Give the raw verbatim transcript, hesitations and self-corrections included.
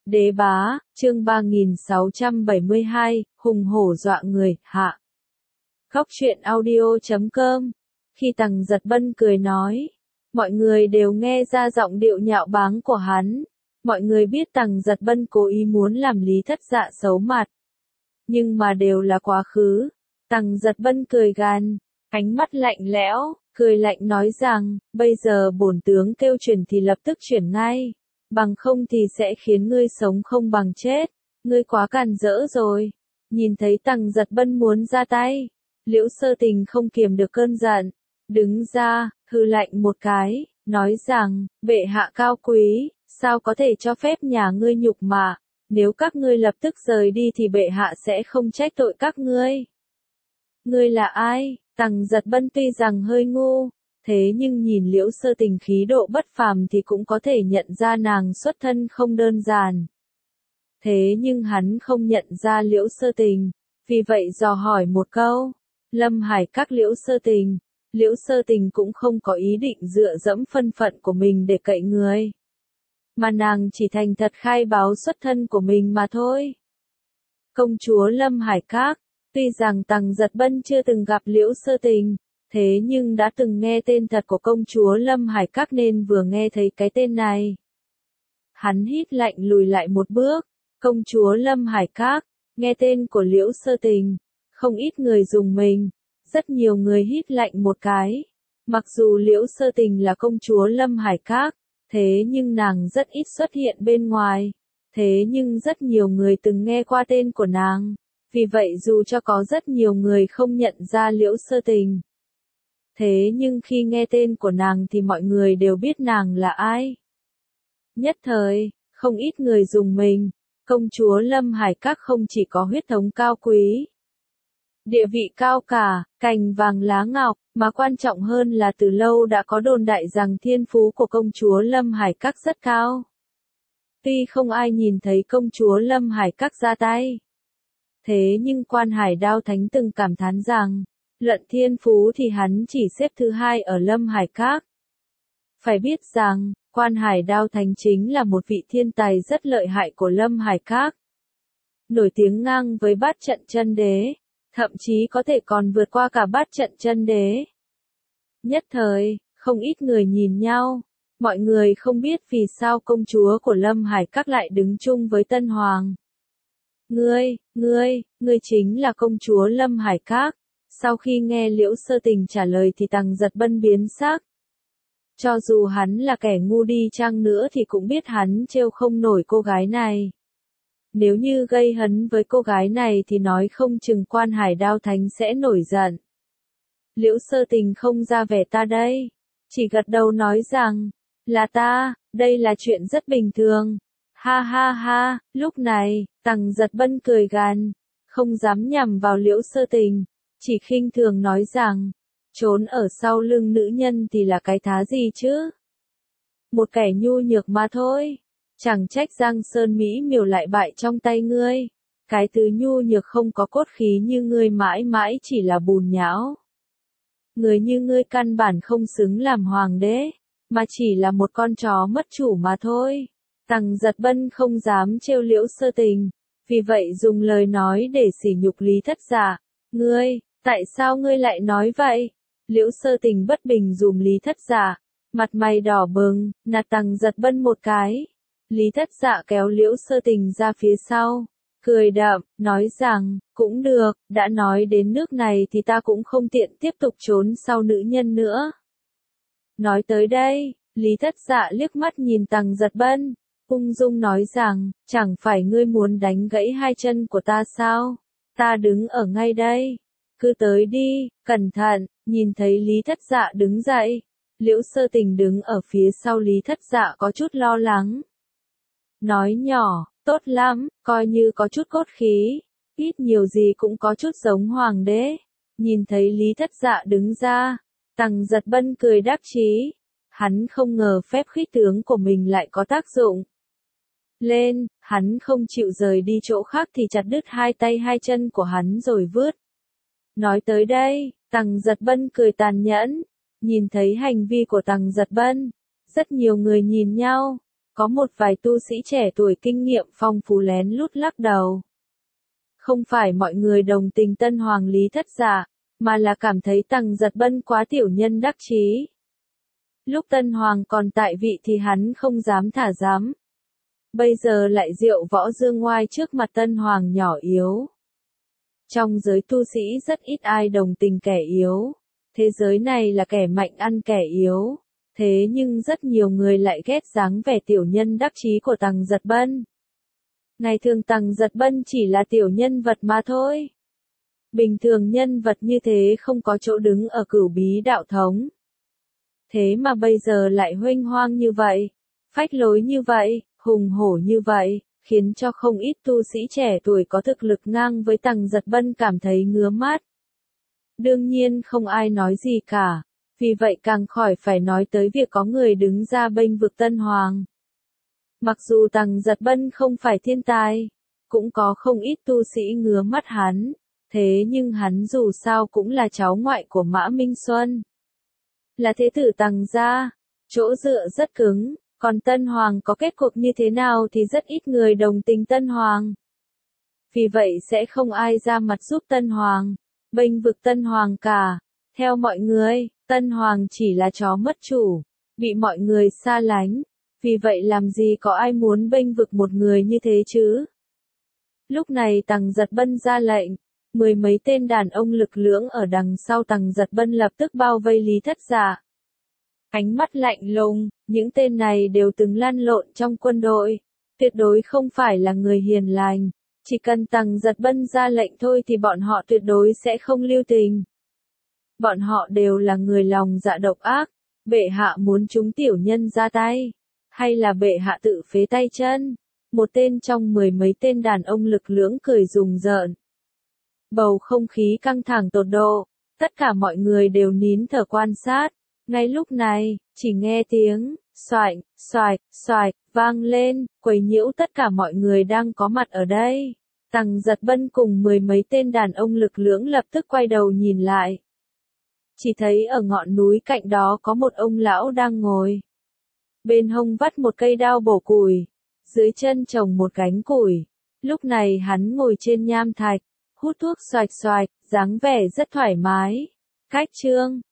Đế bá, chương ba nghìn sáu trăm bảy mươi hai, hùng hổ dọa người, hạ. Góc truyện audio chấm com. Khi Tằng Giật Bân cười nói, mọi người đều nghe ra giọng điệu nhạo báng của hắn. Mọi người biết Tằng Giật Bân cố ý muốn làm Lý Thất Dạ xấu mặt. Nhưng mà đều là quá khứ. Tằng Giật Bân cười gằn, ánh mắt lạnh lẽo, cười lạnh nói rằng, bây giờ bổn tướng kêu chuyển thì lập tức chuyển ngay. Bằng không thì sẽ khiến ngươi sống không bằng chết. Ngươi quá càn rỡ rồi. Nhìn thấy Tằng Giật Bân muốn ra tay, Liễu Sơ Tình không kiềm được cơn giận, đứng ra, hừ lạnh một cái, nói rằng, bệ hạ cao quý, sao có thể cho phép nhà ngươi nhục mạ, nếu các ngươi lập tức rời đi thì bệ hạ sẽ không trách tội các ngươi. Ngươi là ai? Tằng Giật Bân tuy rằng hơi ngu, thế nhưng nhìn Liễu Sơ Tình khí độ bất phàm thì cũng có thể nhận ra nàng xuất thân không đơn giản. Thế nhưng hắn không nhận ra Liễu Sơ Tình, vì vậy dò hỏi một câu, Lâm Hải Các Liễu Sơ Tình. Liễu Sơ Tình cũng không có ý định dựa dẫm thân phận của mình để cậy người, mà nàng chỉ thành thật khai báo xuất thân của mình mà thôi. Công chúa Lâm Hải Các. Tuy rằng Tằng Giật Bân chưa từng gặp Liễu Sơ Tình, thế nhưng đã từng nghe tên thật của công chúa Lâm Hải Các nên vừa nghe thấy cái tên này, hắn hít lạnh lùi lại một bước. Công chúa Lâm Hải Các, nghe tên của Liễu Sơ Tình, không ít người rùng mình, rất nhiều người hít lạnh một cái. Mặc dù Liễu Sơ Tình là công chúa Lâm Hải Các, thế nhưng nàng rất ít xuất hiện bên ngoài, thế nhưng rất nhiều người từng nghe qua tên của nàng. Vì vậy dù cho có rất nhiều người không nhận ra Liễu Sơ Tình, thế nhưng khi nghe tên của nàng thì mọi người đều biết nàng là ai. Nhất thời, không ít người rùng mình, công chúa Lâm Hải Các không chỉ có huyết thống cao quý, địa vị cao cả, cành vàng lá ngọc, mà quan trọng hơn là từ lâu đã có đồn đại rằng thiên phú của công chúa Lâm Hải Các rất cao. Tuy không ai nhìn thấy công chúa Lâm Hải Các ra tay, thế nhưng Quan Hải Đao Thánh từng cảm thán rằng, luận thiên phú thì hắn chỉ xếp thứ hai ở Lâm Hải Các. Phải biết rằng, Quan Hải Đao Thánh chính là một vị thiên tài rất lợi hại của Lâm Hải Các. Nổi tiếng ngang với Bát Trận Chân Đế, thậm chí có thể còn vượt qua cả Bát Trận Chân Đế. Nhất thời, không ít người nhìn nhau, mọi người không biết vì sao công chúa của Lâm Hải Các lại đứng chung với Tân Hoàng. Ngươi, ngươi, ngươi chính là công chúa Lâm Hải Các. Sau khi nghe Liễu Sơ Tình trả lời thì Tằng Giật Bân biến sắc. Cho dù hắn là kẻ ngu đi chăng nữa thì cũng biết hắn trêu không nổi cô gái này. Nếu như gây hấn với cô gái này thì nói không chừng Quan Hải Đao Thánh sẽ nổi giận. Liễu Sơ Tình không ra vẻ ta đây, chỉ gật đầu nói rằng, là ta, đây là chuyện rất bình thường. Ha ha ha, lúc này, Tằng Giật Bân cười gằn, không dám nhằm vào Liễu Sơ Tình, chỉ khinh thường nói rằng, trốn ở sau lưng nữ nhân thì là cái thá gì chứ? Một kẻ nhu nhược mà thôi, chẳng trách Giang Sơn Mỹ miều lại bại trong tay ngươi, cái thứ nhu nhược không có cốt khí như ngươi mãi mãi chỉ là bùn nhão. Người như ngươi căn bản không xứng làm hoàng đế, mà chỉ là một con chó mất chủ mà thôi. Tằng Giật Bân không dám trêu Liễu Sơ Tình, vì vậy dùng lời nói để sỉ nhục Lý Thất Dạ. Ngươi, tại sao ngươi lại nói vậy? Liễu Sơ Tình bất bình dùm Lý Thất Dạ, mặt mày đỏ bừng, nạt Tằng Giật Bân một cái. Lý Thất Dạ kéo Liễu Sơ Tình ra phía sau, cười đạm, nói rằng, cũng được, đã nói đến nước này thì ta cũng không tiện tiếp tục trốn sau nữ nhân nữa. Nói tới đây, Lý Thất Dạ liếc mắt nhìn Tằng Giật Bân, ung dung nói rằng, chẳng phải ngươi muốn đánh gãy hai chân của ta sao? Ta đứng ở ngay đây. Cứ tới đi, cẩn thận. Nhìn thấy Lý Thất Dạ đứng dậy, Liễu Sơ Tình đứng ở phía sau Lý Thất Dạ có chút lo lắng. Nói nhỏ, tốt lắm, coi như có chút cốt khí, ít nhiều gì cũng có chút giống hoàng đế. Nhìn thấy Lý Thất Dạ đứng ra, Tằng Giật Bân cười đáp chí. Hắn không ngờ phép khích tướng của mình lại có tác dụng. Lên, hắn không chịu rời đi chỗ khác thì chặt đứt hai tay hai chân của hắn rồi vứt. Nói tới đây, Tằng Giật Bân cười tàn nhẫn. Nhìn thấy hành vi của Tằng Giật Bân, rất nhiều người nhìn nhau, Có một vài tu sĩ trẻ tuổi kinh nghiệm phong phú lén lút lắc đầu. Không phải mọi người đồng tình Tân Hoàng Lý Thất Dạ, mà là cảm thấy Tằng Giật Bân quá tiểu nhân đắc chí. Lúc Tân Hoàng còn tại vị thì hắn không dám thả dám. Bây giờ lại diệu võ dương ngoai trước mặt Tân Hoàng nhỏ yếu. Trong giới tu sĩ rất ít ai đồng tình kẻ yếu. Thế giới này là kẻ mạnh ăn kẻ yếu. Thế nhưng rất nhiều người lại ghét dáng vẻ tiểu nhân đắc chí của Tằng Giật Bân. Ngày thường Tằng Giật Bân chỉ là tiểu nhân vật mà thôi. Bình thường nhân vật như thế không có chỗ đứng ở Cửu Bí đạo thống. Thế mà bây giờ lại huênh hoang như vậy, phách lối như vậy, hùng hổ như vậy, khiến cho không ít tu sĩ trẻ tuổi có thực lực ngang với Tằng Giật Bân cảm thấy ngứa mắt. Đương nhiên không ai nói gì cả, vì vậy càng khỏi phải nói tới việc có người đứng ra bênh vực Tân Hoàng. Mặc dù Tằng Giật Bân không phải thiên tài, cũng có không ít tu sĩ ngứa mắt hắn, thế nhưng hắn dù sao cũng là cháu ngoại của Mã Minh Xuân. Là thế tử Tằng gia, chỗ dựa rất cứng, còn Tân Hoàng có kết cục như thế nào thì rất ít người đồng tình Tân Hoàng. Vì vậy sẽ không ai ra mặt giúp Tân Hoàng, bênh vực Tân Hoàng cả. Theo mọi người, Tân Hoàng chỉ là chó mất chủ, bị mọi người xa lánh, vì vậy làm gì có ai muốn bênh vực một người như thế chứ? Lúc này Tằng Giật Bân ra lệnh, mười mấy tên đàn ông lực lưỡng ở đằng sau Tằng Giật Bân lập tức bao vây Lý Thất Dạ. Ánh mắt lạnh lùng, những tên này đều từng lăn lộn trong quân đội, tuyệt đối không phải là người hiền lành, chỉ cần Tằng Giật Bân ra lệnh thôi thì bọn họ tuyệt đối sẽ không lưu tình. Bọn họ đều là người lòng dạ độc ác, bệ hạ muốn chúng tiểu nhân ra tay, hay là bệ hạ tự phế tay chân? Một tên trong mười mấy tên đàn ông lực lưỡng cười rùng rợn. Bầu không khí căng thẳng tột độ, tất cả mọi người đều nín thở quan sát. Ngay lúc này, chỉ nghe tiếng xoạch, xoạch, xoạch vang lên, quấy nhiễu tất cả mọi người đang có mặt ở đây. Tằng Giật Bân cùng mười mấy tên đàn ông lực lưỡng lập tức quay đầu nhìn lại. Chỉ thấy ở ngọn núi cạnh đó có một ông lão đang ngồi. Bên hông vắt một cây đao bổ củi, dưới chân trồng một gánh củi. Lúc này hắn ngồi trên nham thạch, hút thuốc xoạch xoạch, dáng vẻ rất thoải mái. Cách chương